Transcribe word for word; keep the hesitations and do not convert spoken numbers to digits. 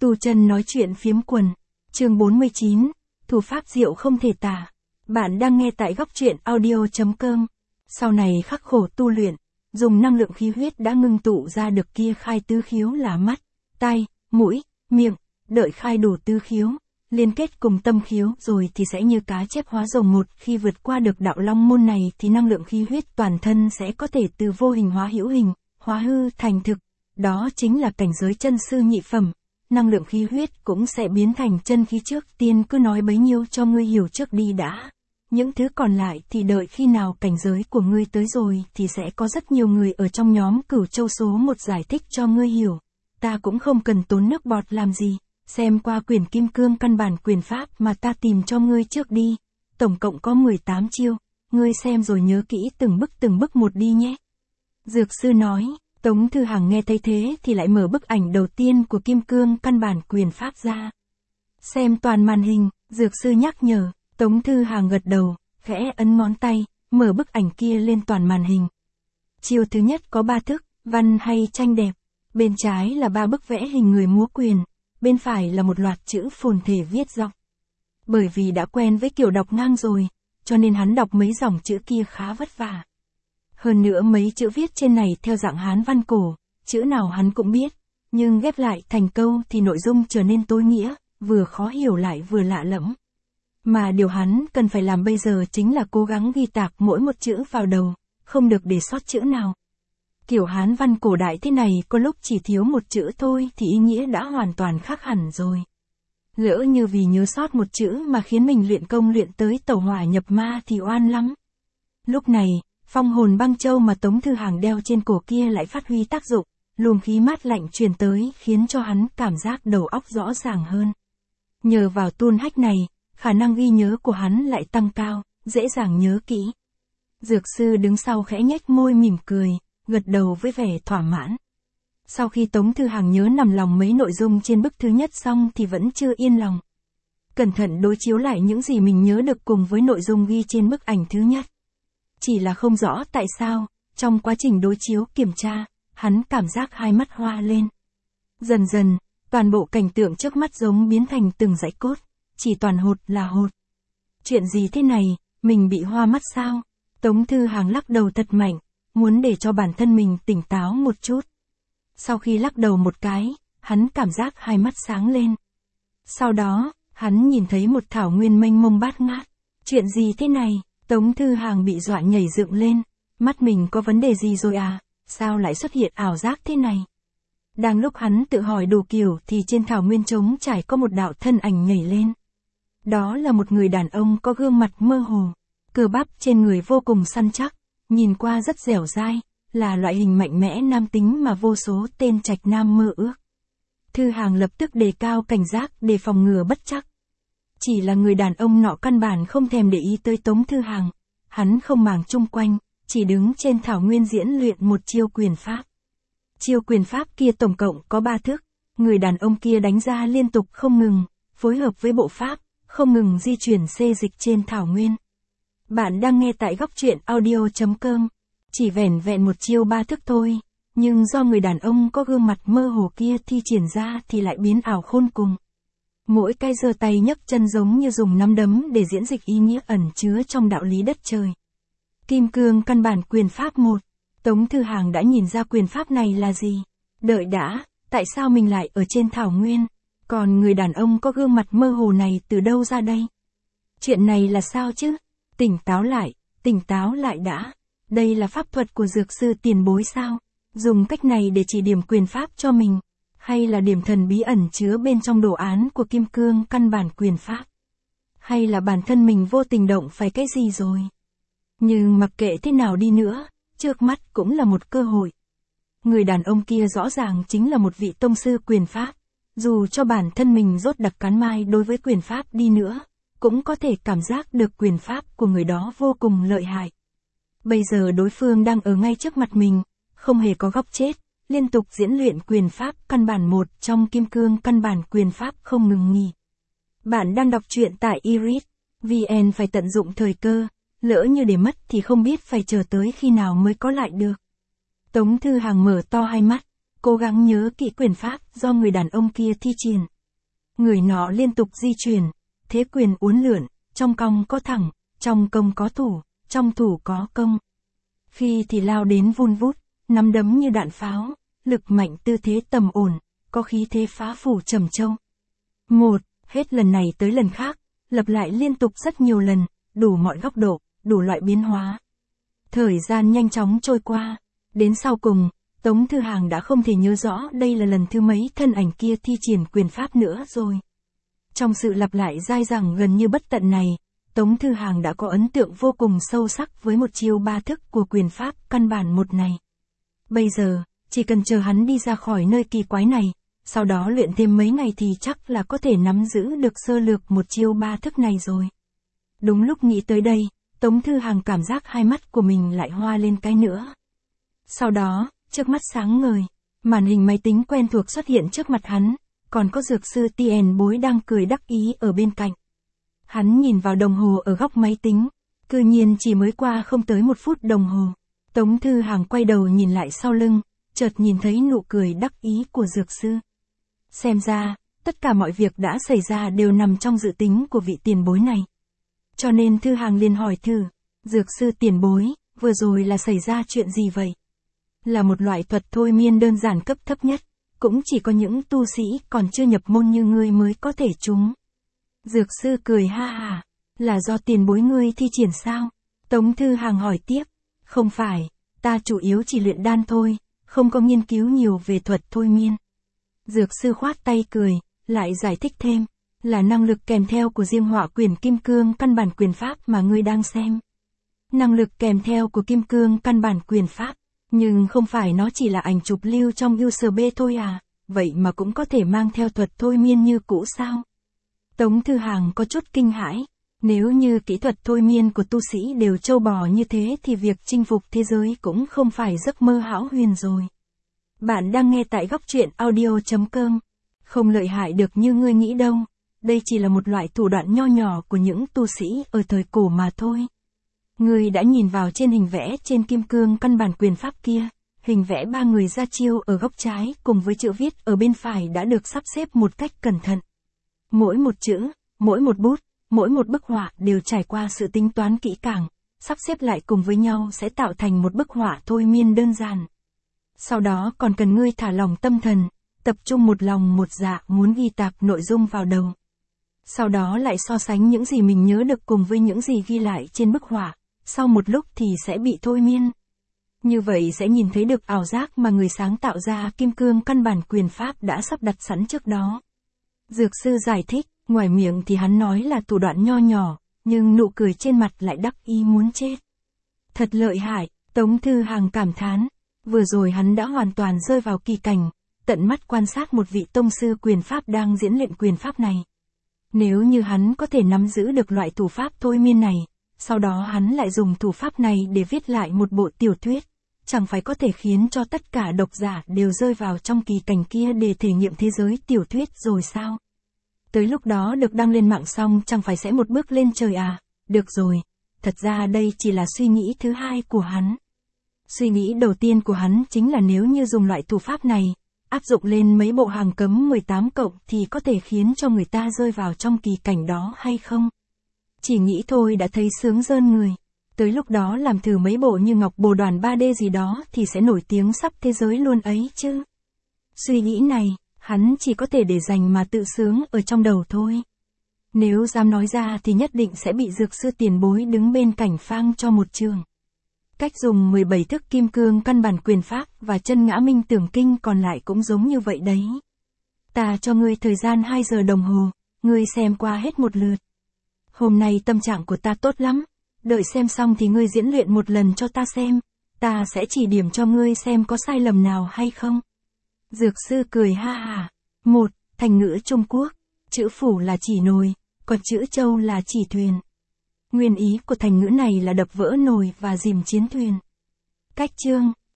Tu chân nói chuyện phiếm quần. Chương bốn mươi chín, thủ pháp diệu không thể tả. Bạn đang nghe tại góc truyện audio chấm com. Sau này khắc khổ tu luyện, dùng năng lượng khí huyết đã ngưng tụ ra được kia khai tứ khiếu là mắt, tai, mũi, miệng, đợi khai đủ tứ khiếu, liên kết cùng tâm khiếu rồi thì sẽ như cá chép hóa rồng một. Khi vượt qua được đạo long môn này thì năng lượng khí huyết toàn thân sẽ có thể từ vô hình hóa hữu hình, hóa hư thành thực. Đó chính là cảnh giới chân sư nhị phẩm. Năng lượng khí huyết cũng sẽ biến thành chân khí. Trước tiên cứ nói bấy nhiêu cho ngươi hiểu trước đi đã. Những thứ còn lại thì đợi khi nào cảnh giới của ngươi tới rồi thì sẽ có rất nhiều người ở trong nhóm Cửu Châu số một giải thích cho ngươi hiểu. Ta cũng không cần tốn nước bọt làm gì, xem qua quyển Kim Cương căn bản quyền pháp mà ta tìm cho ngươi trước đi. Tổng cộng có mười tám chiêu, ngươi xem rồi nhớ kỹ từng bước từng bước một đi nhé. Dược sư nói. Tống Thư Hằng nghe thấy thế thì lại mở bức ảnh đầu tiên của Kim Cương căn bản quyền pháp ra. Xem toàn màn hình, dược sư nhắc nhở. Tống Thư Hằng gật đầu, khẽ ấn ngón tay, mở bức ảnh kia lên toàn màn hình. Chiêu thứ nhất có ba thức, văn hay tranh đẹp. Bên trái là ba bức vẽ hình người múa quyền, bên phải là một loạt chữ phồn thể viết dọc. Bởi vì đã quen với kiểu đọc ngang rồi, cho nên hắn đọc mấy dòng chữ kia khá vất vả. Hơn nữa mấy chữ viết trên này theo dạng Hán văn cổ, chữ nào hắn cũng biết, nhưng ghép lại thành câu thì nội dung trở nên tối nghĩa, vừa khó hiểu lại vừa lạ lẫm. Mà điều hắn cần phải làm bây giờ chính là cố gắng ghi tạc mỗi một chữ vào đầu, không được để sót chữ nào. Kiểu Hán văn cổ đại thế này có lúc chỉ thiếu một chữ thôi thì ý nghĩa đã hoàn toàn khác hẳn rồi. Lỡ như vì nhớ sót một chữ mà khiến mình luyện công luyện tới tẩu hỏa nhập ma thì oan lắm. Lúc này, phong hồn băng châu mà Tống Thư Hằng đeo trên cổ kia lại phát huy tác dụng, luồng khí mát lạnh truyền tới khiến cho hắn cảm giác đầu óc rõ ràng hơn. Nhờ vào tuôn hách này, khả năng ghi nhớ của hắn lại tăng cao, dễ dàng nhớ kỹ. Dược sư đứng sau khẽ nhếch môi mỉm cười, gật đầu với vẻ thỏa mãn. Sau khi Tống Thư Hằng nhớ nằm lòng mấy nội dung trên bức thứ nhất xong thì vẫn chưa yên lòng. Cẩn thận đối chiếu lại những gì mình nhớ được cùng với nội dung ghi trên bức ảnh thứ nhất. Chỉ là không rõ tại sao, trong quá trình đối chiếu kiểm tra, hắn cảm giác hai mắt hoa lên. Dần dần, toàn bộ cảnh tượng trước mắt giống biến thành từng dãy cốt, chỉ toàn hột là hột. Chuyện gì thế này, mình bị hoa mắt sao? Tống Thư Hằng lắc đầu thật mạnh, muốn để cho bản thân mình tỉnh táo một chút. Sau khi lắc đầu một cái, hắn cảm giác hai mắt sáng lên. Sau đó, hắn nhìn thấy một thảo nguyên mênh mông bát ngát. Chuyện gì thế này? Tống Thư Hằng bị dọa nhảy dựng lên, mắt mình có vấn đề gì rồi à, sao lại xuất hiện ảo giác thế này? Đang lúc hắn tự hỏi đủ kiểu thì trên thảo nguyên trống trải có một đạo thân ảnh nhảy lên. Đó là một người đàn ông có gương mặt mơ hồ, cơ bắp trên người vô cùng săn chắc, nhìn qua rất dẻo dai, là loại hình mạnh mẽ nam tính mà vô số tên trạch nam mơ ước. Thư Hằng lập tức đề cao cảnh giác để phòng ngừa bất trắc. Chỉ là người đàn ông nọ căn bản không thèm để ý tới Tống Thư Hằng, hắn không màng chung quanh, chỉ đứng trên thảo nguyên diễn luyện một chiêu quyền pháp. Chiêu quyền pháp kia tổng cộng có ba thức, người đàn ông kia đánh ra liên tục không ngừng, phối hợp với bộ pháp, không ngừng di chuyển xê dịch trên thảo nguyên. Bạn đang nghe tại góc truyện audio chấm com, chỉ vẻn vẹn một chiêu ba thức thôi, nhưng do người đàn ông có gương mặt mơ hồ kia thi triển ra thì lại biến ảo khôn cùng. Mỗi cái giơ tay nhấc chân giống như dùng nắm đấm để diễn dịch ý nghĩa ẩn chứa trong đạo lý đất trời. Kim Cương căn bản quyền pháp một. Tống Thư Hằng đã nhìn ra quyền pháp này là gì. Đợi đã, tại sao mình lại ở trên thảo nguyên? Còn người đàn ông có gương mặt mơ hồ này từ đâu ra đây? Chuyện này là sao chứ? Tỉnh táo lại, tỉnh táo lại đã. Đây là pháp thuật của dược sư tiền bối sao? Dùng cách này để chỉ điểm quyền pháp cho mình. Hay là điểm thần bí ẩn chứa bên trong đồ án của Kim Cương căn bản quyền pháp? Hay là bản thân mình vô tình động phải cái gì rồi? Nhưng mặc kệ thế nào đi nữa, trước mắt cũng là một cơ hội. Người đàn ông kia rõ ràng chính là một vị tông sư quyền pháp. Dù cho bản thân mình rốt đặc cán mai đối với quyền pháp đi nữa, cũng có thể cảm giác được quyền pháp của người đó vô cùng lợi hại. Bây giờ đối phương đang ở ngay trước mặt mình, không hề có góc chết. Liên tục diễn luyện quyền pháp căn bản một trong Kim Cương căn bản quyền pháp không ngừng nghỉ. Bạn đang đọc truyện tại i rít chấm vn, phải tận dụng thời cơ, lỡ như để mất thì không biết phải chờ tới khi nào mới có lại được. Tống Thư Hằng mở to hai mắt, cố gắng nhớ kỹ quyền pháp do người đàn ông kia thi triển. Người nọ liên tục di chuyển, thế quyền uốn lượn, trong cong có thẳng, trong công có thủ, trong thủ có công. Khi thì lao đến vun vút, nắm đấm như đạn pháo, lực mạnh tư thế tầm ổn, có khí thế phá phủ trầm châu. Một, hết lần này tới lần khác, lặp lại liên tục rất nhiều lần, đủ mọi góc độ, đủ loại biến hóa. Thời gian nhanh chóng trôi qua, đến sau cùng, Tống Thư Hàng đã không thể nhớ rõ đây là lần thứ mấy thân ảnh kia thi triển quyền pháp nữa rồi. Trong sự lặp lại dai dẳng gần như bất tận này, Tống Thư Hàng đã có ấn tượng vô cùng sâu sắc với một chiêu ba thức của quyền pháp căn bản một này. Bây giờ, chỉ cần chờ hắn đi ra khỏi nơi kỳ quái này, sau đó luyện thêm mấy ngày thì chắc là có thể nắm giữ được sơ lược một chiêu ba thức này rồi. Đúng lúc nghĩ tới đây, Tống Thư Hàng cảm giác hai mắt của mình lại hoa lên cái nữa. Sau đó, trước mắt sáng ngời, màn hình máy tính quen thuộc xuất hiện trước mặt hắn, còn có dược sư Tiền Bối đang cười đắc ý ở bên cạnh. Hắn nhìn vào đồng hồ ở góc máy tính, cư nhiên chỉ mới qua không tới một phút đồng hồ. Tống Thư Hàng quay đầu nhìn lại sau lưng, chợt nhìn thấy nụ cười đắc ý của dược sư. Xem ra, tất cả mọi việc đã xảy ra đều nằm trong dự tính của vị tiền bối này. Cho nên Thư Hàng liền hỏi thử, dược sư tiền bối, vừa rồi là xảy ra chuyện gì vậy? Là một loại thuật thôi miên đơn giản cấp thấp nhất, cũng chỉ có những tu sĩ còn chưa nhập môn như ngươi mới có thể trúng. Dược sư cười ha ha, là do tiền bối ngươi thi triển sao? Tống Thư Hàng hỏi tiếp, không phải, ta chủ yếu chỉ luyện đan thôi, không có nghiên cứu nhiều về thuật thôi miên. Dược sư khoát tay cười, lại giải thích thêm, là năng lực kèm theo của riêng Hỏa Quyền Kim Cương căn bản quyền pháp mà ngươi đang xem. Năng lực kèm theo của Kim Cương căn bản quyền pháp, nhưng không phải nó chỉ là ảnh chụp lưu trong u ét bê thôi à, vậy mà cũng có thể mang theo thuật thôi miên như cũ sao? Tống Thư Hàng có chút kinh hãi, nếu như kỹ thuật thôi miên của tu sĩ đều trâu bò như thế thì việc chinh phục thế giới cũng không phải giấc mơ hão huyền rồi. Bạn đang nghe tại góc truyện audio chấm com. Không lợi hại được như ngươi nghĩ đâu, đây chỉ là một loại thủ đoạn nho nhỏ của những tu sĩ ở thời cổ mà thôi. Ngươi đã nhìn vào trên hình vẽ trên kim cương căn bản quyền pháp kia, hình vẽ ba người ra chiêu ở góc trái cùng với chữ viết ở bên phải đã được sắp xếp một cách cẩn thận. Mỗi một chữ, mỗi một bút, mỗi một bức họa đều trải qua sự tính toán kỹ càng, sắp xếp lại cùng với nhau sẽ tạo thành một bức họa thôi miên đơn giản. Sau đó còn cần ngươi thả lỏng tâm thần, tập trung một lòng một dạ muốn ghi tạc nội dung vào đầu. Sau đó lại so sánh những gì mình nhớ được cùng với những gì ghi lại trên bức họa, sau một lúc thì sẽ bị thôi miên. Như vậy sẽ nhìn thấy được ảo giác mà người sáng tạo ra kim cương căn bản quyền pháp đã sắp đặt sẵn trước đó. Dược sư giải thích, ngoài miệng thì hắn nói là thủ đoạn nho nhỏ, nhưng nụ cười trên mặt lại đắc ý muốn chết. Thật lợi hại, Tống Thư Hàng cảm thán. Vừa rồi hắn đã hoàn toàn rơi vào kỳ cảnh, tận mắt quan sát một vị tông sư quyền pháp đang diễn luyện quyền pháp này. Nếu như hắn có thể nắm giữ được loại thủ pháp thôi miên này, sau đó hắn lại dùng thủ pháp này để viết lại một bộ tiểu thuyết, chẳng phải có thể khiến cho tất cả độc giả đều rơi vào trong kỳ cảnh kia để thể nghiệm thế giới tiểu thuyết rồi sao? Tới lúc đó được đăng lên mạng xong chẳng phải sẽ một bước lên trời à? Được rồi, thật ra đây chỉ là suy nghĩ thứ hai của hắn. Suy nghĩ đầu tiên của hắn chính là nếu như dùng loại thủ pháp này, áp dụng lên mấy bộ hàng cấm mười tám cộng thì có thể khiến cho người ta rơi vào trong kỳ cảnh đó hay không? Chỉ nghĩ thôi đã thấy sướng rơn người. Tới lúc đó làm thử mấy bộ như Ngọc Bồ Đoàn ba D gì đó thì sẽ nổi tiếng sắp thế giới luôn ấy chứ. Suy nghĩ này, hắn chỉ có thể để dành mà tự sướng ở trong đầu thôi. Nếu dám nói ra thì nhất định sẽ bị dược sư tiền bối đứng bên cạnh phang cho một trường. Cách dùng mười bảy thức kim cương căn bản quyền pháp và chân ngã minh tưởng kinh còn lại cũng giống như vậy đấy. Ta cho ngươi thời gian hai giờ đồng hồ, ngươi xem qua hết một lượt. Hôm nay tâm trạng của ta tốt lắm, đợi xem xong thì ngươi diễn luyện một lần cho ta xem, ta sẽ chỉ điểm cho ngươi xem có sai lầm nào hay không. Dược sư cười ha ha. Một, thành ngữ Trung Quốc, chữ phủ là chỉ nồi, còn chữ châu là chỉ thuyền. Nguyên ý của thành ngữ này là đập vỡ nồi và dìm chiến thuyền. Cách chương